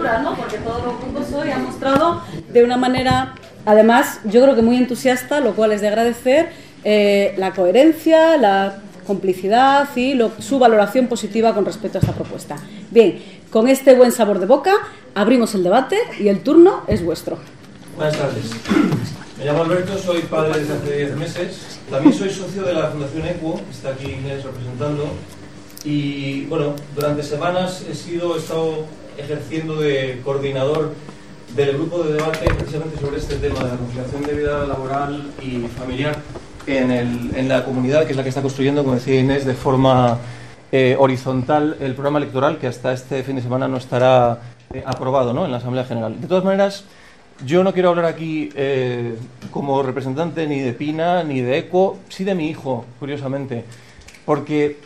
postura, ¿no? Porque todos los grupos hoy han mostrado de una manera, además, yo creo que muy entusiasta, lo cual es de agradecer, la coherencia, la complicidad y su valoración positiva con respecto a esta propuesta. Bien, con este buen sabor de boca, abrimos el debate y el turno es vuestro. Buenas tardes. Me llamo Alberto, soy padre desde hace 10 meses. También soy socio de la Fundación ECUO, está aquí Inés representando. Y bueno, durante semanas he estado ejerciendo de coordinador del grupo de debate precisamente sobre este tema de la conciliación de vida laboral y familiar en la comunidad, que es la que está construyendo, como decía Inés, de forma horizontal el programa electoral, que hasta este fin de semana no estará aprobado, ¿no?, en la Asamblea General. De todas maneras, yo no quiero hablar aquí como representante ni de Pina ni de ECUO, sí de mi hijo, curiosamente, porque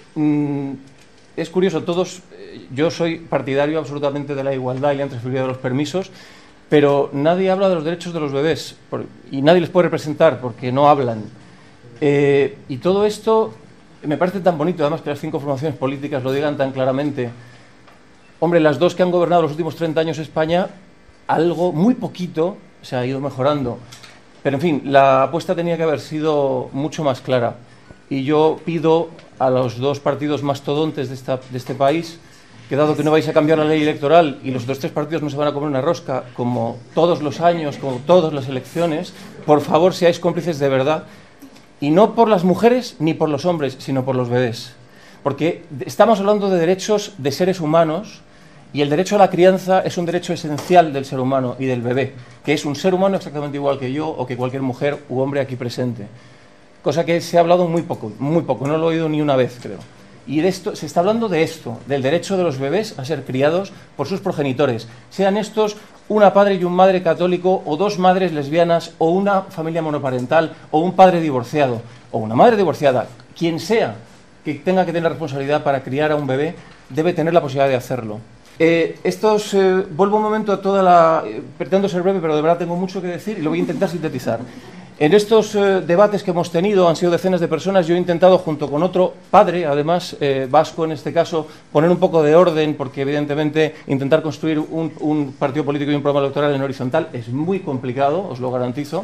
es curioso, yo soy partidario absolutamente de la igualdad y la intransferibilidad de los permisos, pero nadie habla de los derechos de los bebés y nadie les puede representar porque no hablan. Y todo esto me parece tan bonito, además, que las 5 formaciones políticas lo digan tan claramente. Hombre, las 2 que han gobernado los últimos 30 años España, algo, muy poquito, se ha ido mejorando. Pero, en fin, la apuesta tenía que haber sido mucho más clara. Y yo pido a los 2 partidos mastodontes de este país que, dado que no vais a cambiar la ley electoral y los otros 3 partidos no se van a comer una rosca como todos los años, como todas las elecciones, por favor seáis cómplices de verdad. Y no por las mujeres ni por los hombres, sino por los bebés. Porque estamos hablando de derechos de seres humanos y el derecho a la crianza es un derecho esencial del ser humano y del bebé, que es un ser humano exactamente igual que yo o que cualquier mujer u hombre aquí presente. Cosa que se ha hablado muy poco, no lo he oído ni una vez, creo. Y de esto, se está hablando de esto, del derecho de los bebés a ser criados por sus progenitores, sean estos una padre y un madre católico, o 2 madres lesbianas, o una familia monoparental, o un padre divorciado, o una madre divorciada. Quien sea que tenga que tener responsabilidad para criar a un bebé, debe tener la posibilidad de hacerlo. Vuelvo un momento a toda la... pretendo ser breve, pero de verdad tengo mucho que decir y lo voy a intentar sintetizar. En estos debates que hemos tenido, han sido decenas de personas, yo he intentado, junto con otro padre, además vasco en este caso, poner un poco de orden, porque evidentemente intentar construir un partido político y un programa electoral en horizontal es muy complicado, os lo garantizo.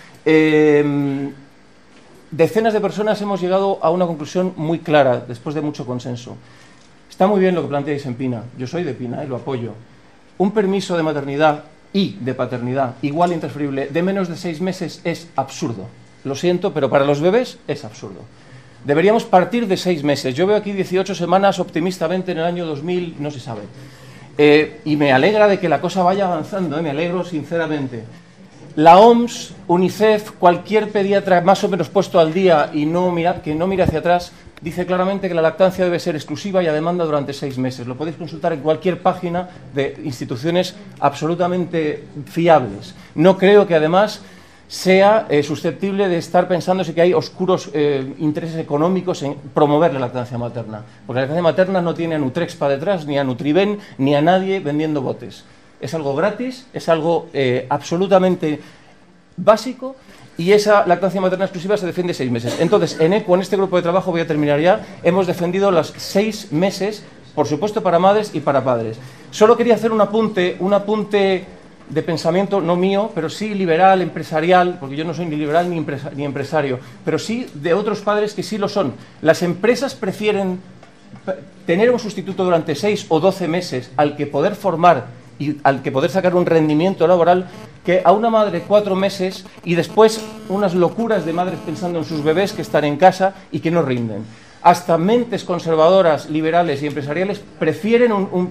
Decenas de personas hemos llegado a una conclusión muy clara, después de mucho consenso. Está muy bien lo que planteáis en Pina, yo soy de Pina y lo apoyo. Un permiso de maternidad y de paternidad igual intransferible de menos de 6 meses es absurdo. Lo siento, pero para los bebés es absurdo. Deberíamos partir de 6 meses. Yo veo aquí 18 semanas optimistamente en el año 2000, no se sabe. Y me alegra de que la cosa vaya avanzando, me alegro sinceramente. La OMS, UNICEF, cualquier pediatra más o menos puesto al día y que no mire hacia atrás, dice claramente que la lactancia debe ser exclusiva y a demanda durante 6 meses. Lo podéis consultar en cualquier página de instituciones absolutamente fiables. No creo que además sea susceptible de estar pensándose que hay oscuros intereses económicos en promover la lactancia materna. Porque la lactancia materna no tiene a Nutrexpa detrás, ni a Nutriben, ni a nadie vendiendo botes. Es algo gratis, es algo absolutamente básico. Y esa lactancia materna exclusiva se defiende 6 meses. Entonces, en ECUO, en este grupo de trabajo, voy a terminar ya, hemos defendido los 6 meses, por supuesto para madres y para padres. Solo quería hacer un apunte de pensamiento, no mío, pero sí liberal, empresarial, porque yo no soy ni liberal ni empresario, pero sí de otros padres que sí lo son. Las empresas prefieren tener un sustituto durante 6 o 12 meses al que poder formar y al que poder sacar un rendimiento laboral, que a una madre 4 meses y después unas locuras de madres pensando en sus bebés que están en casa y que no rinden. Hasta mentes conservadoras, liberales y empresariales prefieren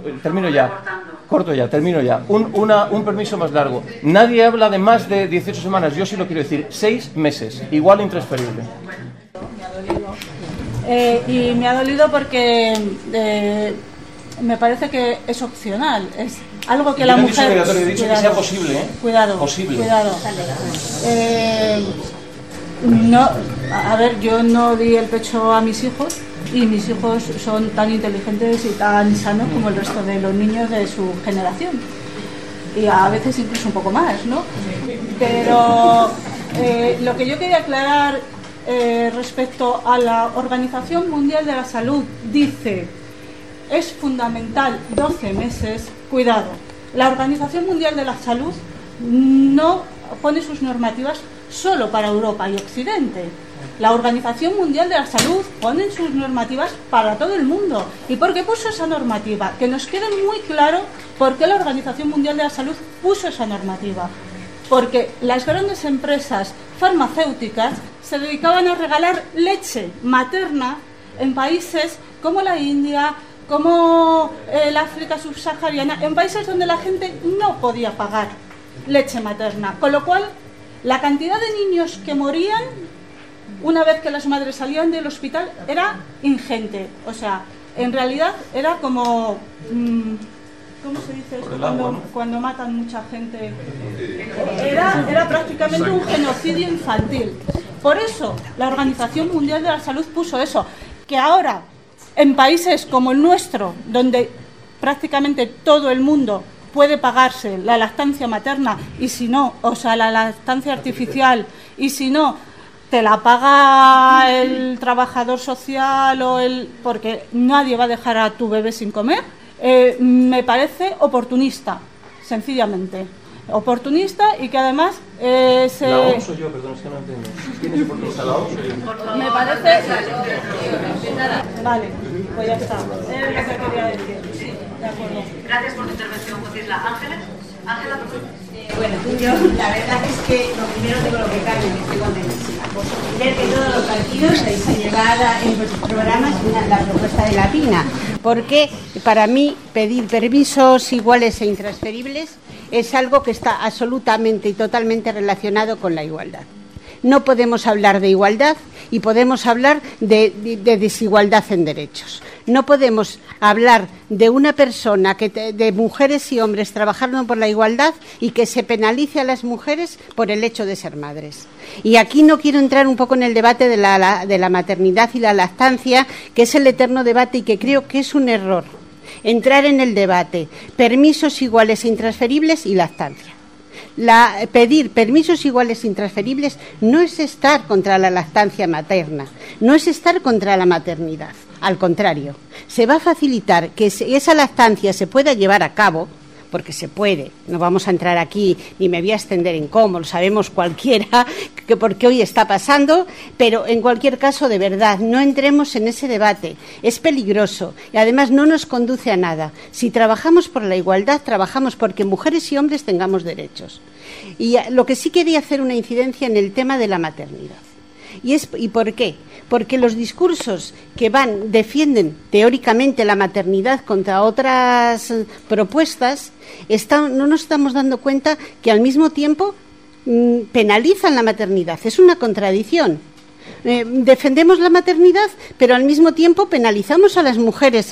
un permiso más largo. Nadie habla de más de 18 semanas, yo sí lo quiero decir, 6 meses, igual intransferible. Y me ha dolido porque me parece que es opcional, es algo que la mujer... He dicho que sea posible, ¿eh? Cuidado. No, a ver, yo no di el pecho a mis hijos y mis hijos son tan inteligentes y tan sanos como el resto de los niños de su generación. Y a veces incluso un poco más, ¿no? Pero lo que yo quería aclarar respecto a la Organización Mundial de la Salud dice: es fundamental 12 meses, cuidado, la Organización Mundial de la Salud no pone sus normativas solo para Europa y Occidente. La Organización Mundial de la Salud pone sus normativas para todo el mundo. ¿Y por qué puso esa normativa? Que nos quede muy claro por qué la Organización Mundial de la Salud puso esa normativa. Porque las grandes empresas farmacéuticas se dedicaban a regalar leche materna en países como la India, como el África subsahariana, en países donde la gente no podía pagar leche materna. Con lo cual, la cantidad de niños que morían una vez que las madres salían del hospital era ingente. O sea, en realidad era como... ¿cómo se dice eso? Cuando matan mucha gente. Era prácticamente un genocidio infantil. Por eso la Organización Mundial de la Salud puso eso. Que ahora, en países como el nuestro, donde prácticamente todo el mundo puede pagarse la lactancia materna, y si no, o sea, la lactancia artificial, y si no, te la paga el trabajador social porque nadie va a dejar a tu bebé sin comer, me parece oportunista, sencillamente. Oportunista y que además ¿La OMS o yo? Perdón, es que no entiendo. ¿Quién es oportunista, la OMS o yo? Me parece... Vale, pues ya está. Es lo que quería decir. Sí, de acuerdo. Gracias por tu intervención, Josisla. ¿Ángeles? Ángela, por favor. Bueno, yo la verdad es que lo primero tengo lo que Carmen, estoy convencida. Ver que todos los partidos vais a llevar en vuestros programas la propuesta de la PINA, porque para mí pedir permisos iguales e intransferibles es algo que está absolutamente y totalmente relacionado con la igualdad. No podemos hablar de igualdad y podemos hablar de desigualdad en derechos. No podemos hablar de una persona, de mujeres y hombres trabajando por la igualdad y que se penalice a las mujeres por el hecho de ser madres. Y aquí no quiero entrar un poco en el debate de la maternidad y la lactancia, que es el eterno debate y que creo que es un error entrar en el debate permisos iguales e intransferibles y lactancia. Pedir permisos iguales e intransferibles no es estar contra la lactancia materna, no es estar contra la maternidad. Al contrario, se va a facilitar que esa lactancia se pueda llevar a cabo, porque se puede. No vamos a entrar aquí ni me voy a extender en cómo, lo sabemos cualquiera, porque hoy está pasando, pero en cualquier caso, de verdad, no entremos en ese debate. Es peligroso y además no nos conduce a nada. Si trabajamos por la igualdad, trabajamos porque mujeres y hombres tengamos derechos. Y lo que sí quería hacer una incidencia en el tema de la maternidad. ¿Y por qué? Porque los discursos que defienden teóricamente la maternidad contra otras propuestas, no nos estamos dando cuenta que al mismo tiempo penalizan la maternidad. Es una contradicción. Defendemos la maternidad, pero al mismo tiempo penalizamos a las mujeres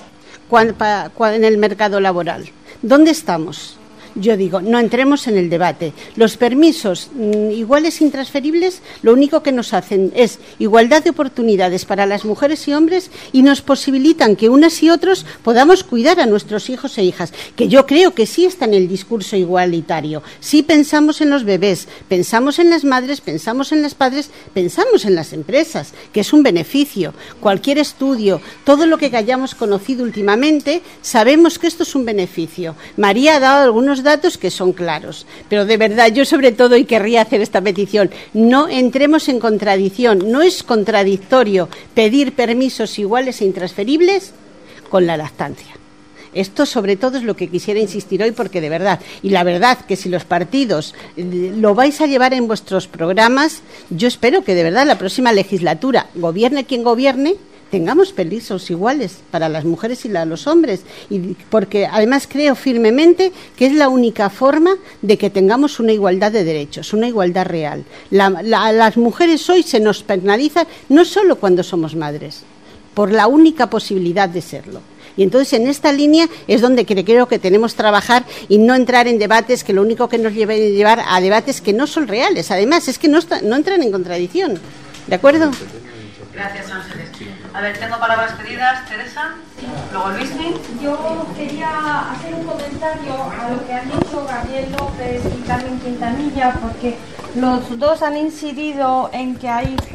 en el mercado laboral. ¿Dónde estamos? Yo digo, no entremos en el debate. Los permisos iguales e intransferibles lo único que nos hacen es igualdad de oportunidades para las mujeres y hombres y nos posibilitan que unas y otros podamos cuidar a nuestros hijos e hijas, que yo creo que sí está en el discurso igualitario. Sí pensamos en los bebés, pensamos en las madres, pensamos en los padres, pensamos en las empresas, que es un beneficio. Cualquier estudio, todo lo que hayamos conocido últimamente, sabemos que esto es un beneficio. María ha dado algunos datos que son claros, pero de verdad yo sobre todo y querría hacer esta petición, no entremos en contradicción, no es contradictorio pedir permisos iguales e intransferibles con la lactancia. Esto sobre todo es lo que quisiera insistir hoy porque de verdad, y la verdad que si los partidos lo vais a llevar en vuestros programas, yo espero que de verdad la próxima legislatura, gobierne quien gobierne, tengamos permisos iguales para las mujeres y los hombres, porque además creo firmemente que es la única forma de que tengamos una igualdad de derechos, una igualdad real. Las mujeres hoy se nos penalizan no solo cuando somos madres, por la única posibilidad de serlo. Y entonces en esta línea es donde creo que tenemos que trabajar y no entrar en debates que lo único que nos llevar a debates que no son reales. Además, es que no entran en contradicción. ¿De acuerdo? Gracias, Ángeles. A ver, tengo palabras pedidas. Teresa, luego Luismi. Yo quería hacer un comentario a lo que han dicho Gabriel López y Carmen Quintanilla, porque los dos han incidido en que hay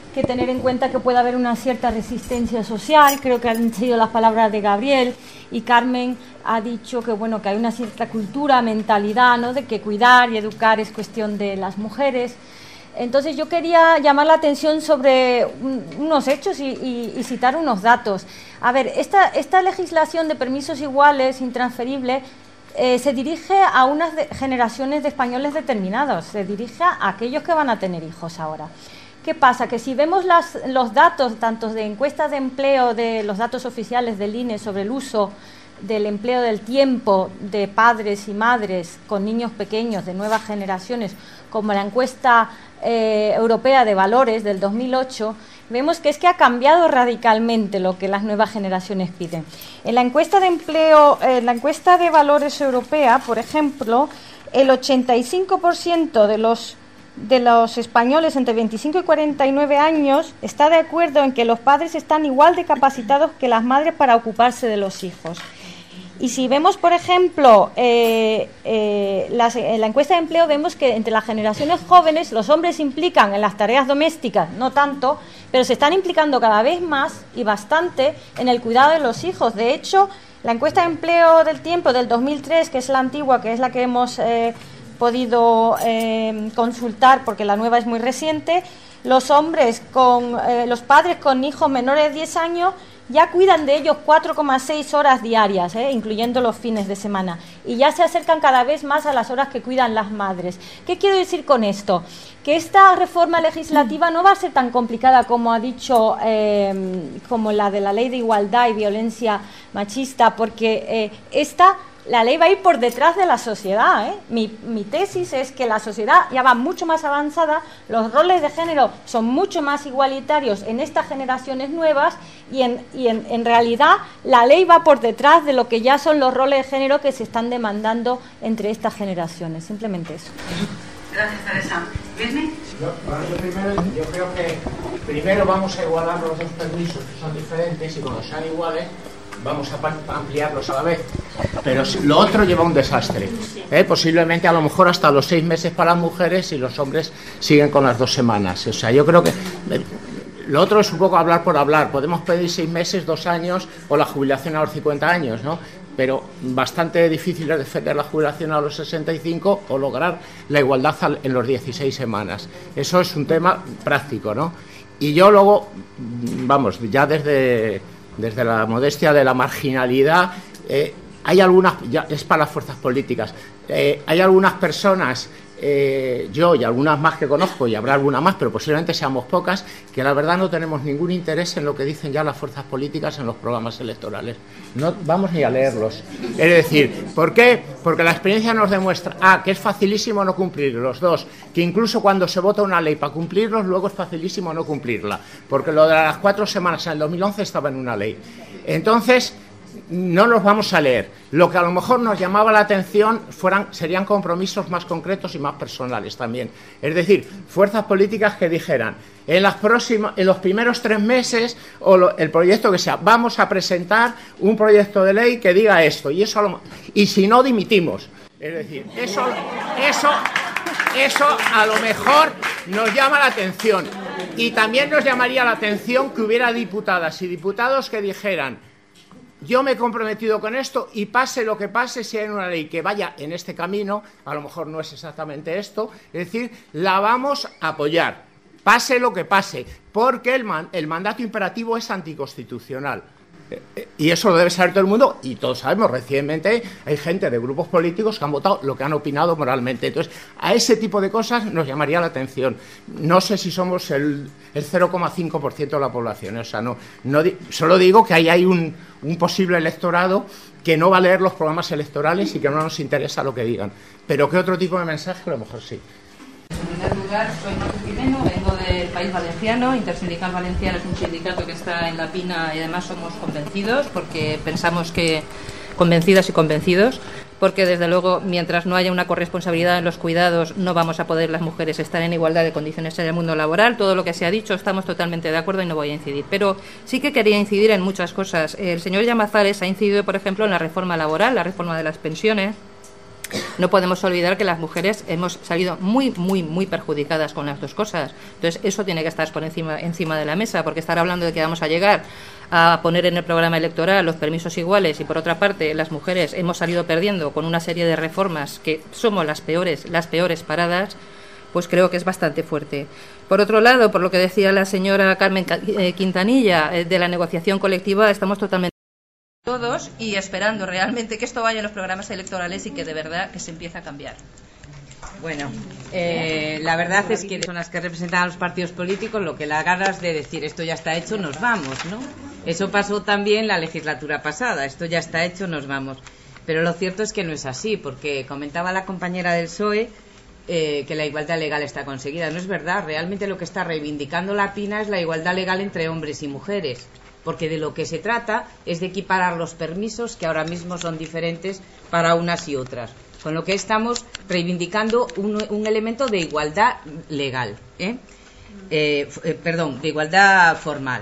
que tener en cuenta que puede haber una cierta resistencia social. Creo que han sido las palabras de Gabriel, y Carmen ha dicho que bueno, que hay una cierta cultura, mentalidad, ¿no?, de que cuidar y educar es cuestión de las mujeres. Entonces yo quería llamar la atención sobre unos hechos y citar unos datos. A ver, esta legislación de permisos iguales, intransferibles, se dirige a unas generaciones de españoles determinados, se dirige a aquellos que van a tener hijos ahora. ¿Qué pasa? Que si vemos los datos, tanto de encuestas de empleo, de los datos oficiales del INE sobre el uso del empleo del tiempo de padres y madres con niños pequeños de nuevas generaciones, como la encuesta europea de valores del 2008, vemos que es que ha cambiado radicalmente lo que las nuevas generaciones piden. En la encuesta de empleo, la encuesta de valores europea, por ejemplo, el 85% de los españoles entre 25 y 49 años está de acuerdo en que los padres están igual de capacitados que las madres para ocuparse de los hijos. Y si vemos, por ejemplo, en la encuesta de empleo, vemos que entre las generaciones jóvenes los hombres se implican en las tareas domésticas, no tanto, pero se están implicando cada vez más y bastante en el cuidado de los hijos. De hecho, la encuesta de empleo del tiempo del 2003, que es la antigua, que es la que hemos podido consultar porque la nueva es muy reciente, los padres con hijos menores de 10 años ya cuidan de ellos 4,6 horas diarias, incluyendo los fines de semana, y ya se acercan cada vez más a las horas que cuidan las madres. ¿Qué quiero decir con esto? Que esta reforma legislativa no va a ser tan complicada como ha dicho, como la de la Ley de Igualdad y Violencia Machista, porque la ley va a ir por detrás de la sociedad. Mi tesis es que la sociedad ya va mucho más avanzada, los roles de género son mucho más igualitarios en estas generaciones nuevas y en realidad la ley va por detrás de lo que ya son los roles de género que se están demandando entre estas generaciones. Simplemente eso. Gracias, Teresa. ¿Virni? Yo creo que primero vamos a igualar los dos permisos, que son diferentes, y cuando sean iguales vamos a ampliarlos a la vez. Pero lo otro lleva un desastre. Posiblemente a lo mejor hasta los 6 meses para las mujeres y los hombres siguen con las 2 semanas. O sea, yo creo que lo otro es un poco hablar por hablar. Podemos pedir 6 meses, 2 años o la jubilación a los 50 años, ¿no? Pero bastante difícil es defender la jubilación a los 65 o lograr la igualdad en los 16 semanas. Eso es un tema práctico, ¿no? Y yo luego, vamos, ya desde la modestia de la marginalidad, hay algunas, ya es para las fuerzas políticas, hay algunas personas, yo y algunas más que conozco, y habrá alguna más, pero posiblemente seamos pocas, que la verdad no tenemos ningún interés en lo que dicen ya las fuerzas políticas en los programas electorales. No vamos ni a leerlos. Es decir, ¿por qué? Porque la experiencia nos demuestra, que es facilísimo no cumplirlos, 2, que incluso cuando se vota una ley para cumplirlos, luego es facilísimo no cumplirla, porque lo de las 4 semanas en el 2011 estaba en una ley. Entonces, no los vamos a leer. Lo que a lo mejor nos llamaba la atención serían compromisos más concretos y más personales también. Es decir, fuerzas políticas que dijeran, en los primeros 3 meses, el proyecto que sea, vamos a presentar un proyecto de ley que diga esto, y si no, dimitimos. Es decir, eso a lo mejor nos llama la atención. Y también nos llamaría la atención que hubiera diputadas y diputados que dijeran, yo me he comprometido con esto y pase lo que pase, si hay una ley que vaya en este camino, a lo mejor no es exactamente esto, es decir, la vamos a apoyar, pase lo que pase, porque el mandato imperativo es anticonstitucional. Y eso lo debe saber todo el mundo, y todos sabemos, recientemente hay gente de grupos políticos que han votado lo que han opinado moralmente. Entonces, a ese tipo de cosas nos llamaría la atención. No sé si somos el 0,5% de la población, o sea, solo digo que ahí hay un posible electorado que no va a leer los programas electorales y que no nos interesa lo que digan. Pero ¿qué otro tipo de mensaje? A lo mejor sí. En primer lugar, soy Marta Jimeno, vengo del País Valenciano. Intersindical Valenciano es un sindicato que está en La Pina y además somos convencidos, porque pensamos que convencidas y convencidos, porque desde luego mientras no haya una corresponsabilidad en los cuidados no vamos a poder las mujeres estar en igualdad de condiciones en el mundo laboral. Todo lo que se ha dicho estamos totalmente de acuerdo y no voy a incidir, pero sí que quería incidir en muchas cosas. El señor Llamazares ha incidido, por ejemplo, en la reforma laboral, la reforma de las pensiones, no podemos olvidar que las mujeres hemos salido muy perjudicadas con las dos cosas. Entonces, eso tiene que estar por encima de la mesa, porque estar hablando de que vamos a llegar a poner en el programa electoral los permisos iguales y, por otra parte, las mujeres hemos salido perdiendo con una serie de reformas que somos las peores paradas, pues creo que es bastante fuerte. Por otro lado, por lo que decía la señora Carmen Quintanilla, de la negociación colectiva, estamos totalmente todos y esperando realmente que esto vaya en los programas electorales y que de verdad que se empiece a cambiar. Bueno, la verdad es que son las que representan a los partidos políticos lo que las ganas de decir esto ya está hecho, nos vamos, ¿no? Eso pasó también la legislatura pasada, esto ya está hecho, nos vamos. Pero lo cierto es que no es así, porque comentaba la compañera del PSOE que la igualdad legal está conseguida. No es verdad, realmente lo que está reivindicando la PINA es la igualdad legal entre hombres y mujeres, porque de lo que se trata es de equiparar los permisos que ahora mismo son diferentes para unas y otras, con lo que estamos reivindicando un elemento de igualdad legal, de igualdad formal.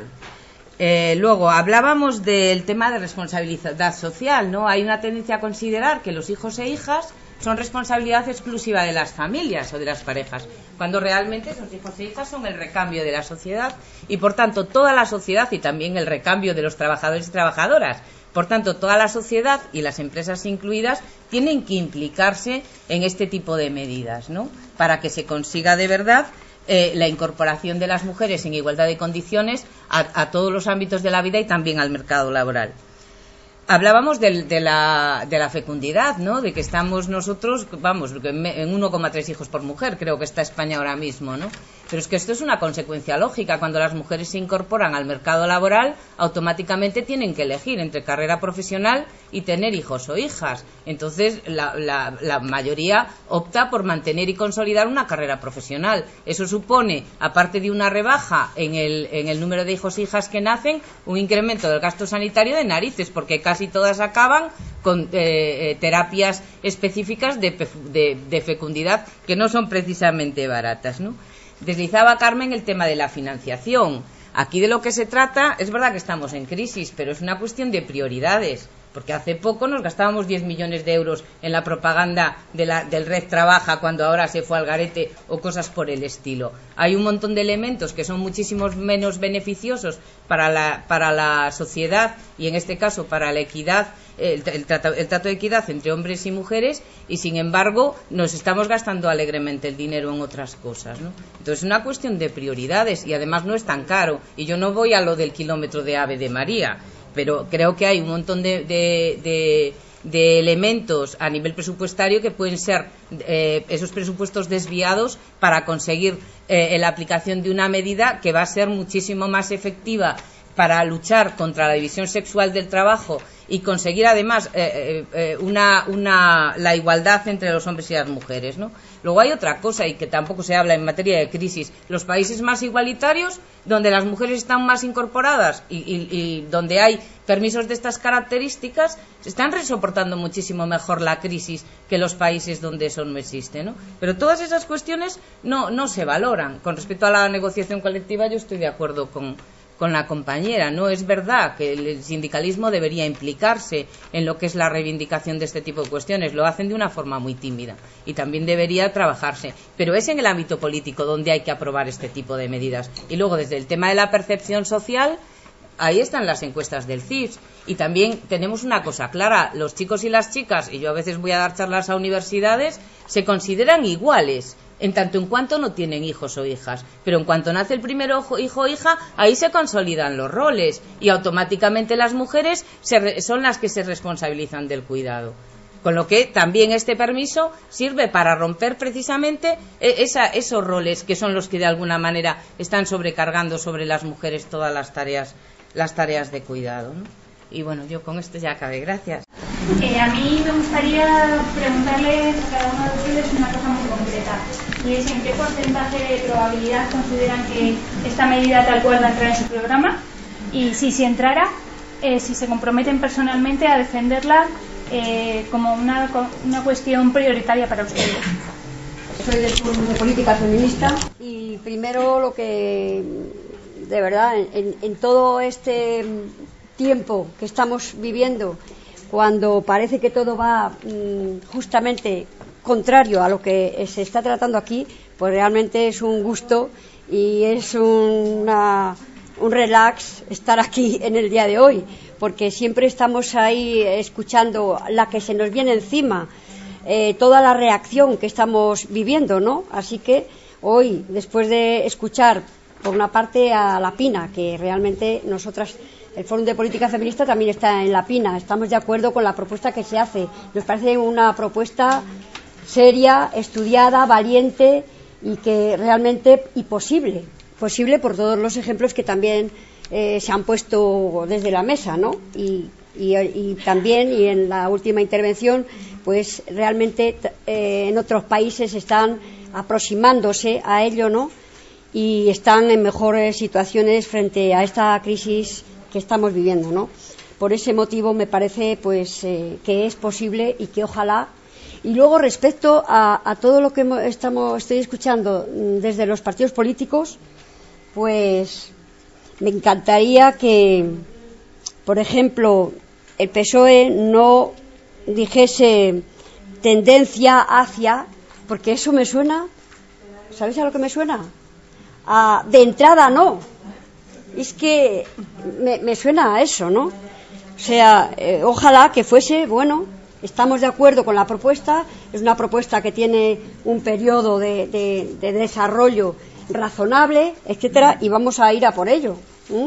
Luego hablábamos del tema de responsabilidad social, ¿no? Hay una tendencia a considerar que los hijos e hijas son responsabilidad exclusiva de las familias o de las parejas, cuando realmente esos hijos e hijas son el recambio de la sociedad y, por tanto, toda la sociedad y también el recambio de los trabajadores y trabajadoras. Por tanto, toda la sociedad y las empresas incluidas tienen que implicarse en este tipo de medidas, ¿no? Para que se consiga de verdad la incorporación de las mujeres en igualdad de condiciones a todos los ámbitos de la vida y también al mercado laboral. Hablábamos de la fecundidad, ¿no? De que estamos nosotros, vamos, en 1,3 hijos por mujer, creo que está España ahora mismo, ¿no? Pero es que esto es una consecuencia lógica. Cuando las mujeres se incorporan al mercado laboral, automáticamente tienen que elegir entre carrera profesional y tener hijos o hijas. Entonces, la mayoría opta por mantener y consolidar una carrera profesional. Eso supone, aparte de una rebaja en el número de hijos e hijas que nacen, un incremento del gasto sanitario de narices, porque casi todas acaban con terapias específicas de fecundidad que no son precisamente baratas, ¿no? Deslizaba Carmen el tema de la financiación. Aquí de lo que se trata, es verdad que estamos en crisis, pero es una cuestión de prioridades, porque hace poco nos gastábamos 10 millones de euros en la propaganda del Red Trabaja cuando ahora se fue al garete o cosas por el estilo. Hay un montón de elementos que son muchísimo menos beneficiosos para la sociedad y en este caso para la equidad, el trato de equidad entre hombres y mujeres, y sin embargo nos estamos gastando alegremente el dinero en otras cosas, ¿no? Entonces es una cuestión de prioridades y además no es tan caro. Y yo no voy a lo del kilómetro de Ave de María, pero creo que hay un montón de elementos a nivel presupuestario que pueden ser esos presupuestos desviados para conseguir la aplicación de una medida que va a ser muchísimo más efectiva para luchar contra la división sexual del trabajo y conseguir además la igualdad entre los hombres y las mujeres, ¿no? Luego hay otra cosa, y que tampoco se habla en materia de crisis: los países más igualitarios, donde las mujeres están más incorporadas y donde hay permisos de estas características, están soportando muchísimo mejor la crisis que los países donde eso no existe, ¿no? Pero todas esas cuestiones no se valoran. Con respecto a la negociación colectiva, yo estoy de acuerdo con la compañera. No es verdad que el sindicalismo debería implicarse en lo que es la reivindicación de este tipo de cuestiones. Lo hacen de una forma muy tímida y también debería trabajarse. Pero es en el ámbito político donde hay que aprobar este tipo de medidas. Y luego, desde el tema de la percepción social, ahí están las encuestas del CIS. Y también tenemos una cosa clara: los chicos y las chicas, y yo a veces voy a dar charlas a universidades, se consideran iguales en tanto en cuanto no tienen hijos o hijas, pero en cuanto nace el primer hijo o hija, ahí se consolidan los roles y automáticamente las mujeres son las que se responsabilizan del cuidado. Con lo que también este permiso sirve para romper precisamente esos roles que son los que de alguna manera están sobrecargando sobre las mujeres todas las tareas de cuidado, ¿no? Y bueno, yo con esto ya acabé. Gracias. A mí me gustaría preguntarles a cada uno de ustedes una cosa muy concreta, y es: ¿en qué porcentaje de probabilidad consideran que esta medida tal cual va a entrar en su programa? Y si entrara, si se comprometen personalmente a defenderla como una cuestión prioritaria para ustedes. Soy del Club de Política Feminista, y primero lo que, de verdad, en todo este tiempo que estamos viviendo, cuando parece que todo va justamente contrario a lo que se está tratando aquí, pues realmente es un gusto y es un relax estar aquí en el día de hoy, porque siempre estamos ahí escuchando la que se nos viene encima, toda la reacción que estamos viviendo, ¿no? Así que hoy, después de escuchar por una parte a La Pina, que realmente nosotras, el Fórum de Política Feminista también está en La Pina, estamos de acuerdo con la propuesta que se hace, nos parece una propuesta seria, estudiada, valiente y que realmente posible por todos los ejemplos que también se han puesto desde la mesa, ¿no? Y también, y en la última intervención, pues realmente en otros países están aproximándose a ello, ¿no? Y están en mejores situaciones frente a esta crisis que estamos viviendo, ¿no? Por ese motivo me parece pues que es posible y que ojalá. Y luego, respecto a todo lo que estoy escuchando desde los partidos políticos, pues me encantaría que, por ejemplo, el PSOE no dijese tendencia hacia, porque eso me suena, ¿sabéis a lo que me suena? De entrada no, es que me suena a eso, ¿no? O sea, ojalá que fuese, bueno, estamos de acuerdo con la propuesta, es una propuesta que tiene un periodo de desarrollo razonable, etcétera, y vamos a ir a por ello.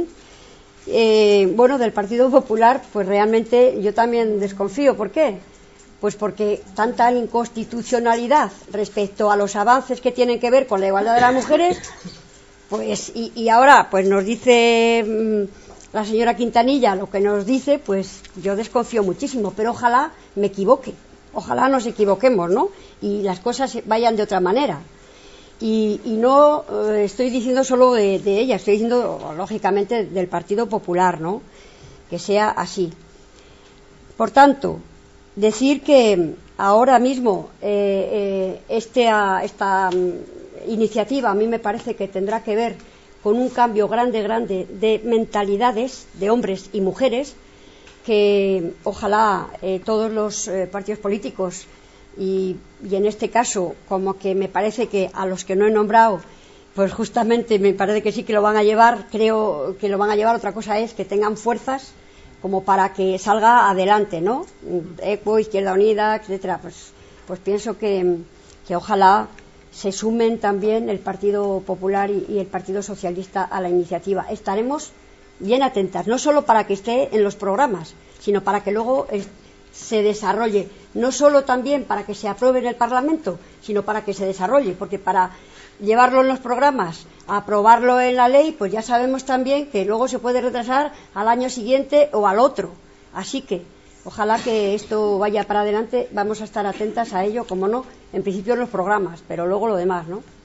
Bueno, del Partido Popular, pues realmente yo también desconfío. ¿Por qué? Pues porque tanta inconstitucionalidad respecto a los avances que tienen que ver con la igualdad de las mujeres, pues y ahora pues nos dice la señora Quintanilla lo que nos dice, pues yo desconfío muchísimo, pero ojalá me equivoque, ojalá nos equivoquemos, ¿no? Y las cosas vayan de otra manera. Y no estoy diciendo solo de ella, estoy diciendo lógicamente del Partido Popular, ¿no? Que sea así. Por tanto, decir que ahora mismo esta iniciativa a mí me parece que tendrá que ver con un cambio grande de mentalidades de hombres y mujeres, que ojalá todos los partidos políticos y en este caso, como que me parece que a los que no he nombrado, pues justamente me parece que sí que lo van a llevar, creo que lo van a llevar. Otra cosa es que tengan fuerzas como para que salga adelante, ¿no? ECO, Izquierda Unida, etcétera. Pues pienso que ojalá se sumen también el Partido Popular y el Partido Socialista a la iniciativa. Estaremos bien atentas, no solo para que esté en los programas, sino para que luego se desarrolle, no solo también para que se apruebe en el Parlamento, sino para que se desarrolle, porque para llevarlo en los programas, aprobarlo en la ley, pues ya sabemos también que luego se puede retrasar al año siguiente o al otro. Así que ojalá que esto vaya para adelante, vamos a estar atentas a ello, como no, en principio en los programas, pero luego lo demás, ¿no?